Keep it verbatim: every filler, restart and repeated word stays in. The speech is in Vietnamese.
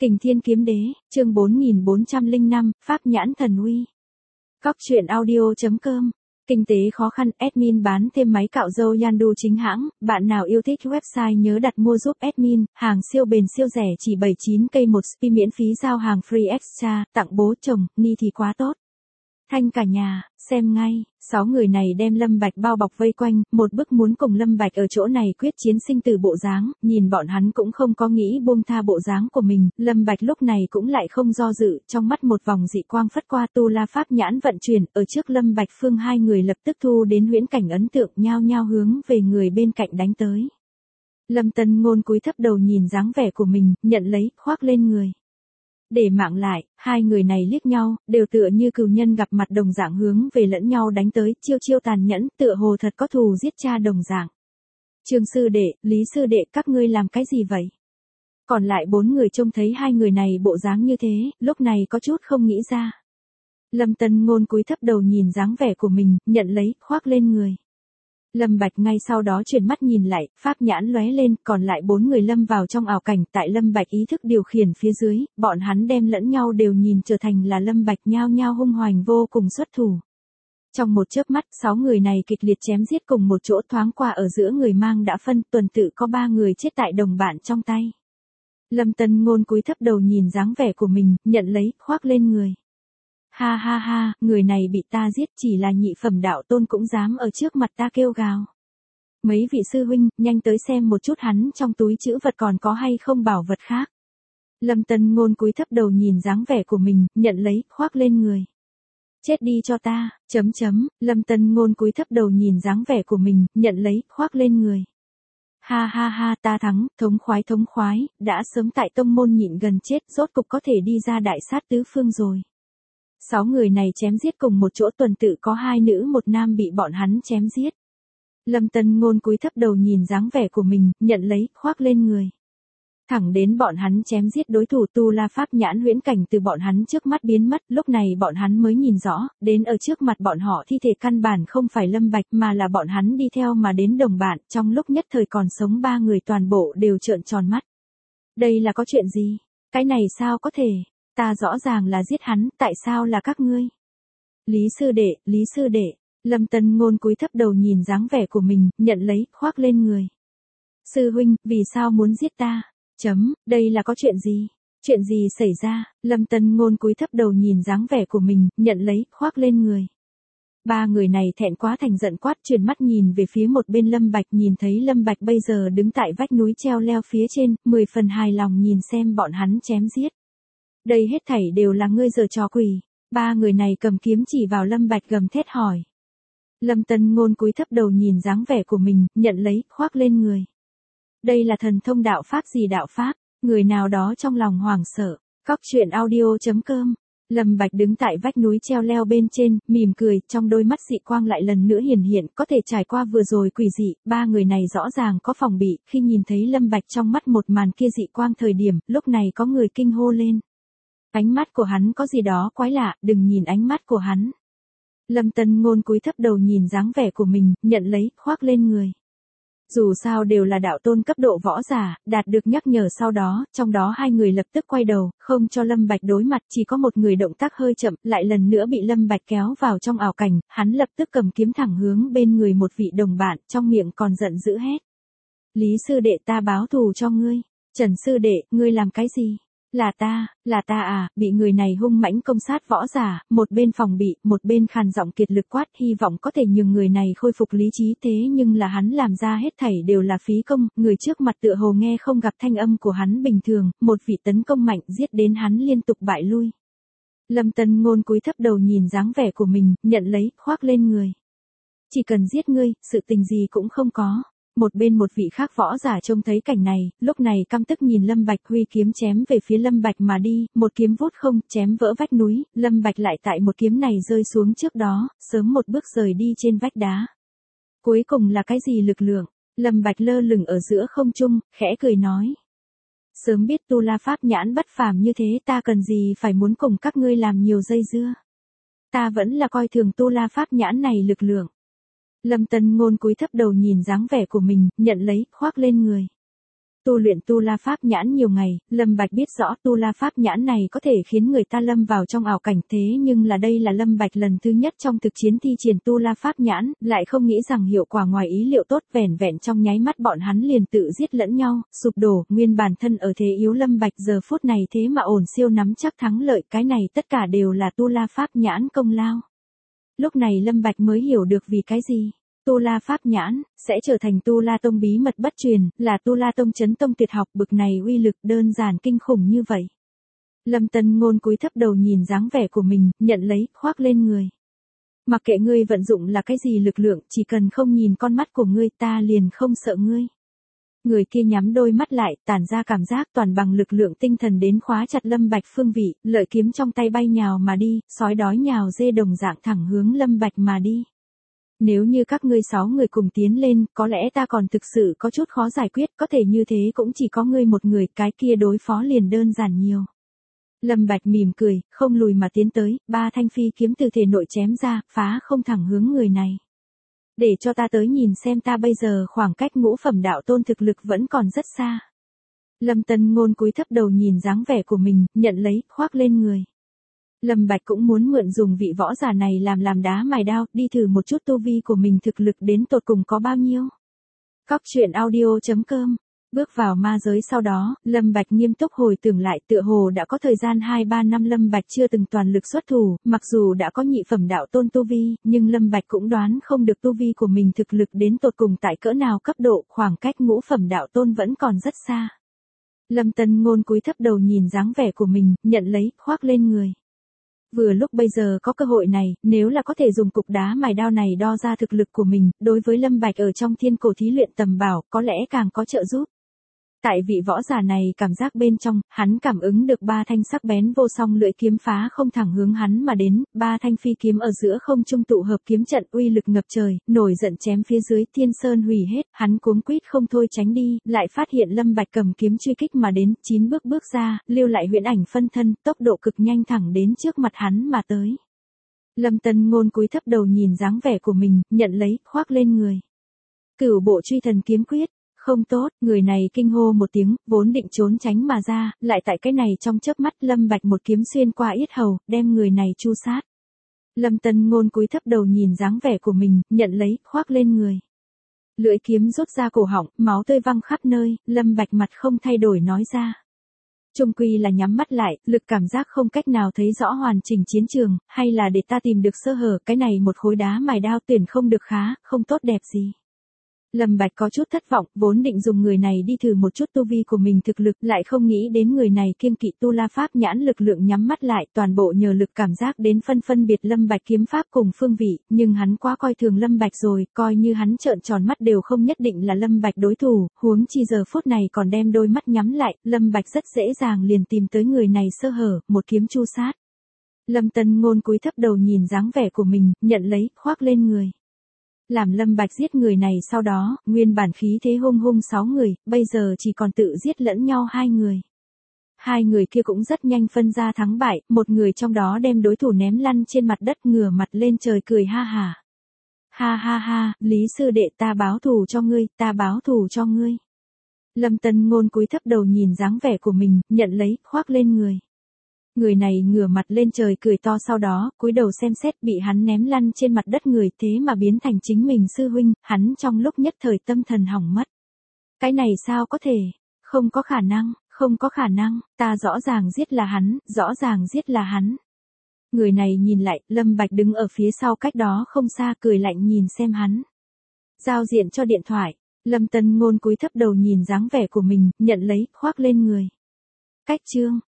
Kình Thiên Kiếm Đế, chương bốn nghìn bốn trăm lẻ năm, Pháp Nhãn Thần Uy. Cóc truyện audio chấm com. Kinh tế khó khăn, admin bán thêm máy cạo râu Yandu chính hãng, bạn nào yêu thích website nhớ đặt mua giúp admin, hàng siêu bền siêu rẻ chỉ bảy mươi chín k một spi miễn phí giao hàng free extra, tặng bố chồng, ni thì quá tốt. Thanh cả nhà, xem ngay, sáu người này đem Lâm Bạch bao bọc vây quanh, một bức muốn cùng Lâm Bạch ở chỗ này quyết chiến sinh tử bộ dáng, nhìn bọn hắn cũng không có nghĩ buông tha bộ dáng của mình, Lâm Bạch lúc này cũng lại không do dự, trong mắt một vòng dị quang phất qua tu la pháp nhãn vận chuyển, ở trước Lâm Bạch Phương hai người lập tức thu đến huyễn cảnh ấn tượng nhao nhao hướng về người bên cạnh đánh tới. Lâm Tân Ngôn cúi thấp đầu nhìn dáng vẻ của mình, nhận lấy, khoác lên người. Để mạng lại, hai người này liếc nhau, đều tựa như cừu nhân gặp mặt đồng dạng hướng về lẫn nhau đánh tới, chiêu chiêu tàn nhẫn, tựa hồ thật có thù giết cha đồng dạng. Trương sư đệ, Lý sư đệ, các ngươi làm cái gì vậy? Còn lại bốn người trông thấy hai người này bộ dáng như thế, lúc này có chút không nghĩ ra. Lâm Tân Ngôn cúi thấp đầu nhìn dáng vẻ của mình, nhận lấy, khoác lên người. Lâm Bạch ngay sau đó chuyển mắt nhìn lại, pháp nhãn lóe lên, còn lại bốn người lâm vào trong ảo cảnh, tại Lâm Bạch ý thức điều khiển phía dưới, bọn hắn đem lẫn nhau đều nhìn trở thành là Lâm Bạch nhao nhao hung hoành vô cùng xuất thủ. Trong một chớp mắt, sáu người này kịch liệt chém giết cùng một chỗ, thoáng qua ở giữa người mang đã phân, tuần tự có ba người chết tại đồng bạn trong tay. Lâm Tân Ngôn cúi thấp đầu nhìn dáng vẻ của mình, nhận lấy, khoác lên người. Ha ha ha, người này bị ta giết, chỉ là nhị phẩm đạo tôn cũng dám ở trước mặt ta kêu gào. Mấy vị sư huynh, nhanh tới xem một chút hắn trong túi trữ vật còn có hay không bảo vật khác. Lâm Tân Ngôn cúi thấp đầu nhìn dáng vẻ của mình, nhận lấy, khoác lên người. Chết đi cho ta, chấm chấm, Lâm Tân Ngôn cúi thấp đầu nhìn dáng vẻ của mình, nhận lấy, khoác lên người. Ha ha ha, ta thắng, thống khoái thống khoái, đã sớm tại tông môn nhịn gần chết, rốt cục có thể đi ra đại sát tứ phương rồi. Sáu người này chém giết cùng một chỗ, tuần tự có hai nữ một nam bị bọn hắn chém giết. Lâm Tân Ngôn cúi thấp đầu nhìn dáng vẻ của mình, nhận lấy, khoác lên người. Thẳng đến bọn hắn chém giết đối thủ, tu la pháp nhãn huyễn cảnh từ bọn hắn trước mắt biến mất, lúc này bọn hắn mới nhìn rõ, đến ở trước mặt bọn họ thi thể căn bản không phải Lâm Bạch mà là bọn hắn đi theo mà đến đồng bạn, trong lúc nhất thời còn sống ba người toàn bộ đều trợn tròn mắt. Đây là có chuyện gì? Cái này sao có thể? Ta rõ ràng là giết hắn, tại sao là các ngươi? Lý sư đệ, Lý sư đệ, Lâm Tân Ngôn cúi thấp đầu nhìn dáng vẻ của mình, nhận lấy, khoác lên người. Sư huynh, vì sao muốn giết ta? Chấm, đây là có chuyện gì? Chuyện gì xảy ra? Lâm Tân Ngôn cúi thấp đầu nhìn dáng vẻ của mình, nhận lấy, khoác lên người. Ba người này thẹn quá thành giận quát, chuyển mắt nhìn về phía một bên Lâm Bạch, nhìn thấy Lâm Bạch bây giờ đứng tại vách núi treo leo phía trên, mười phần hài lòng nhìn xem bọn hắn chém giết. Đây hết thảy đều là ngươi giở trò quỷ. Ba người này cầm kiếm chỉ vào Lâm Bạch gầm thét hỏi. Lâm Tân Ngôn cúi thấp đầu nhìn dáng vẻ của mình, nhận lấy, khoác lên người. Đây là thần thông đạo pháp gì đạo pháp? Người nào đó trong lòng hoảng sợ. Cóc truyện audio chấm com. Lâm Bạch đứng tại vách núi treo leo bên trên, mỉm cười, trong đôi mắt dị quang lại lần nữa hiển hiện, có thể trải qua vừa rồi quỷ dị, ba người này rõ ràng có phòng bị, khi nhìn thấy Lâm Bạch trong mắt một màn kia dị quang thời điểm, lúc này có người kinh hô lên. Ánh mắt của hắn có gì đó quái lạ, đừng nhìn ánh mắt của hắn. Lâm Tân Ngôn cúi thấp đầu nhìn dáng vẻ của mình, nhận lấy, khoác lên người. Dù sao đều là đạo tôn cấp độ võ giả, đạt được nhắc nhở sau đó, trong đó hai người lập tức quay đầu, không cho Lâm Bạch đối mặt, chỉ có một người động tác hơi chậm, lại lần nữa bị Lâm Bạch kéo vào trong ảo cảnh, hắn lập tức cầm kiếm thẳng hướng bên người một vị đồng bạn, trong miệng còn giận dữ hét. Lý sư đệ, ta báo thù cho ngươi. Trần sư đệ, ngươi làm cái gì? Là ta, là ta à, bị người này hung mãnh công sát võ giả, một bên phòng bị, một bên khàn giọng kiệt lực quát, hy vọng có thể nhường người này khôi phục lý trí, thế nhưng là hắn làm ra hết thảy đều là phí công, người trước mặt tựa hồ nghe không gặp thanh âm của hắn bình thường, một vị tấn công mạnh giết đến hắn liên tục bại lui. Lâm Tân Ngôn cúi thấp đầu nhìn dáng vẻ của mình, nhận lấy, khoác lên người. Chỉ cần giết ngươi, sự tình gì cũng không có. Một bên một vị khác võ giả trông thấy cảnh này, lúc này căm tức nhìn Lâm Bạch huy kiếm chém về phía Lâm Bạch mà đi, một kiếm vút không, chém vỡ vách núi, Lâm Bạch lại tại một kiếm này rơi xuống trước đó, sớm một bước rời đi trên vách đá. Cuối cùng là cái gì lực lượng? Lâm Bạch lơ lửng ở giữa không trung, khẽ cười nói. Sớm biết tu la pháp nhãn bất phàm như thế, ta cần gì phải muốn cùng các ngươi làm nhiều dây dưa. Ta vẫn là coi thường tu la pháp nhãn này lực lượng. Lâm Tân Ngôn cúi thấp đầu nhìn dáng vẻ của mình, nhận lấy, khoác lên người. Tu luyện tu la pháp nhãn nhiều ngày, Lâm Bạch biết rõ tu la pháp nhãn này có thể khiến người ta lâm vào trong ảo cảnh, thế nhưng là đây là Lâm Bạch lần thứ nhất trong thực chiến thi triển tu la pháp nhãn, lại không nghĩ rằng hiệu quả ngoài ý liệu tốt, vẻn vẹn trong nháy mắt bọn hắn liền tự giết lẫn nhau, sụp đổ, nguyên bản thân ở thế yếu Lâm Bạch giờ phút này thế mà ổn siêu nắm chắc thắng lợi, cái này tất cả đều là tu la pháp nhãn công lao. Lúc này Lâm Bạch mới hiểu được vì cái gì Tu La Pháp Nhãn sẽ trở thành Tu La Tông bí mật bất truyền, là Tu La Tông chấn tông tuyệt học, bực này uy lực đơn giản kinh khủng như vậy. Lâm Tân Ngôn cúi thấp đầu nhìn dáng vẻ của mình, nhận lấy, khoác lên người. Mặc kệ ngươi vận dụng là cái gì lực lượng, chỉ cần không nhìn con mắt của ngươi ta liền không sợ ngươi. Người kia nhắm đôi mắt lại, tản ra cảm giác toàn bằng lực lượng tinh thần đến khóa chặt Lâm Bạch phương vị, lợi kiếm trong tay bay nhào mà đi, sói đói nhào dê đồng dạng thẳng hướng Lâm Bạch mà đi. Nếu như các ngươi sáu người cùng tiến lên, có lẽ ta còn thực sự có chút khó giải quyết, có thể như thế cũng chỉ có ngươi một người, cái kia đối phó liền đơn giản nhiều. Lâm Bạch mỉm cười, không lùi mà tiến tới, ba thanh phi kiếm từ thể nội chém ra, phá không thẳng hướng người này. Để cho ta tới nhìn xem ta bây giờ khoảng cách ngũ phẩm đạo tôn thực lực vẫn còn rất xa. Lâm Tân Ngôn cúi thấp đầu nhìn dáng vẻ của mình, nhận lấy, khoác lên người. Lâm Bạch cũng muốn mượn dùng vị võ giả này làm làm đá mài đao, đi thử một chút tu vi của mình thực lực đến tột cùng có bao nhiêu. Cóc truyện audio chấm com. Bước vào ma giới sau đó, Lâm Bạch nghiêm túc hồi tưởng lại, tựa hồ đã có thời gian hai ba năm Lâm Bạch chưa từng toàn lực xuất thủ, mặc dù đã có nhị phẩm đạo tôn tu vi, nhưng Lâm Bạch cũng đoán không được tu vi của mình thực lực đến tột cùng tại cỡ nào cấp độ, khoảng cách ngũ phẩm đạo tôn vẫn còn rất xa. Lâm Tân Ngôn cúi thấp đầu nhìn dáng vẻ của mình, nhận lấy, khoác lên người. Vừa lúc bây giờ có cơ hội này, nếu là có thể dùng cục đá mài đao này đo ra thực lực của mình, đối với Lâm Bạch ở trong thiên cổ thí luyện tầm bảo, có lẽ càng có trợ giúp. Tại vị võ giả này cảm giác bên trong, hắn cảm ứng được ba thanh sắc bén vô song lưỡi kiếm phá không thẳng hướng hắn mà đến, ba thanh phi kiếm ở giữa không trung tụ hợp kiếm trận uy lực ngập trời, nổi giận chém phía dưới thiên sơn hủy hết, hắn cuống quýt không thôi tránh đi, lại phát hiện Lâm Bạch cầm kiếm truy kích mà đến, chín bước bước ra, lưu lại huyễn ảnh phân thân, tốc độ cực nhanh thẳng đến trước mặt hắn mà tới. Lâm Tân Ngôn cúi thấp đầu nhìn dáng vẻ của mình, nhận lấy, khoác lên người. Cửu bộ truy thần kiếm quyết. Không tốt, người này kinh hô một tiếng, vốn định trốn tránh mà ra, lại tại cái này trong chớp mắt Lâm Bạch một kiếm xuyên qua yết hầu, đem người này chu sát. Lâm Tân Ngôn cúi thấp đầu nhìn dáng vẻ của mình, nhận lấy, khoác lên người. Lưỡi kiếm rút ra cổ họng, máu tươi văng khắp nơi, Lâm Bạch mặt không thay đổi nói ra. Trung quy là nhắm mắt lại, lực cảm giác không cách nào thấy rõ hoàn chỉnh chiến trường, hay là để ta tìm được sơ hở, cái này một khối đá mài đao tuyển không được khá, không tốt đẹp gì. Lâm Bạch có chút thất vọng, vốn định dùng người này đi thử một chút tu vi của mình thực lực, lại không nghĩ đến người này kiêng kỵ tu la pháp nhãn lực lượng nhắm mắt lại, toàn bộ nhờ lực cảm giác đến phân phân biệt Lâm Bạch kiếm pháp cùng phương vị, nhưng hắn quá coi thường Lâm Bạch rồi, coi như hắn trợn tròn mắt đều không nhất định là Lâm Bạch đối thủ, huống chi giờ phút này còn đem đôi mắt nhắm lại, Lâm Bạch rất dễ dàng liền tìm tới người này sơ hở, một kiếm chu sát. Lâm Tân Ngôn cúi thấp đầu nhìn dáng vẻ của mình, nhận lấy, khoác lên người. Làm Lâm Bạch giết người này sau đó, nguyên bản khí thế hung hung sáu người, bây giờ chỉ còn tự giết lẫn nhau hai người. Hai người kia cũng rất nhanh phân ra thắng bại, một người trong đó đem đối thủ ném lăn trên mặt đất ngửa mặt lên trời cười ha hả. Ha ha ha, Lý sư đệ ta báo thù cho ngươi, ta báo thù cho ngươi. Lâm Tân Ngôn cúi thấp đầu nhìn dáng vẻ của mình, nhận lấy, khoác lên người. Người này ngửa mặt lên trời cười to sau đó, cúi đầu xem xét bị hắn ném lăn trên mặt đất người thế mà biến thành chính mình sư huynh, hắn trong lúc nhất thời tâm thần hỏng mất. Cái này sao có thể? Không có khả năng, không có khả năng, ta rõ ràng giết là hắn, rõ ràng giết là hắn. Người này nhìn lại, Lâm Bạch đứng ở phía sau cách đó không xa cười lạnh nhìn xem hắn. Giao diện cho điện thoại, Lâm Tân Ngôn cúi thấp đầu nhìn dáng vẻ của mình, nhận lấy, khoác lên người. Cách chương